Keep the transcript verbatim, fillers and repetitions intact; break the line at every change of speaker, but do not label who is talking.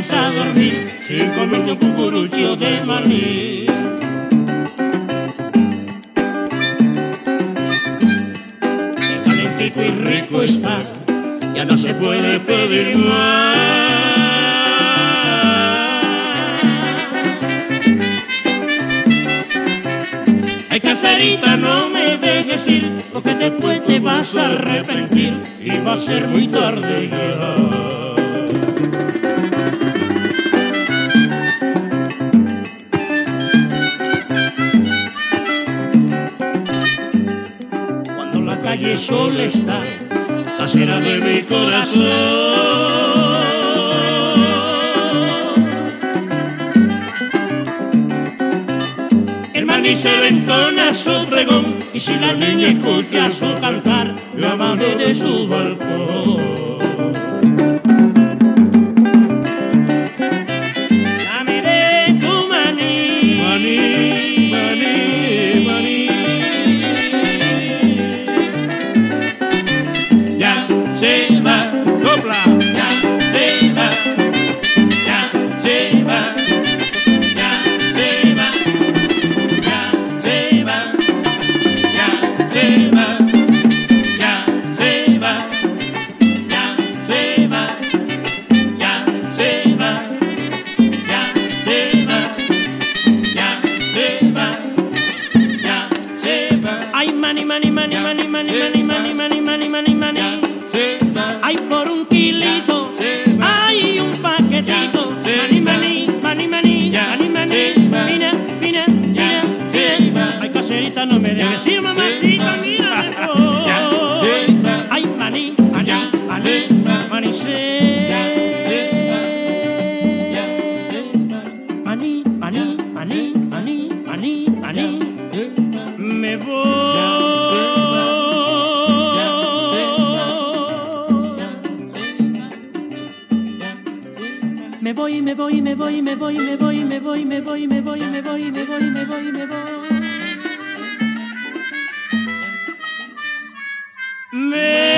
vayas a dormir sin comerte un cucurucho de maní. Qué calentito y rico está, ya no se puede pedir más. Ay, caserita, no me dejes ir, porque después te vas a arrepentir y va a ser muy tarde ya. Cuando la calle sola está, casera de mi corazón, y se ventona su pregón, y si la niña escucha su cantar, llama desde su balcón. Dame de tu maní, maní, maní, maní. Ya se va, sopla, ya se va, ya se va. Ay, por un kilito, hay un paquetito. Maní, maní, maní, maní, maní, maní. Mira, mira, mira, mira. Ay, caserita, no me dejes ir, mamacita, mira después. Ay, maní, maní, maní, maní, maní, maní, maní, maní, maní, maní. Me voy. Me voy, me voy, me voy, me voy, me voy, me voy, me voy, me voy, me voy, me voy, me voy, me voy. Me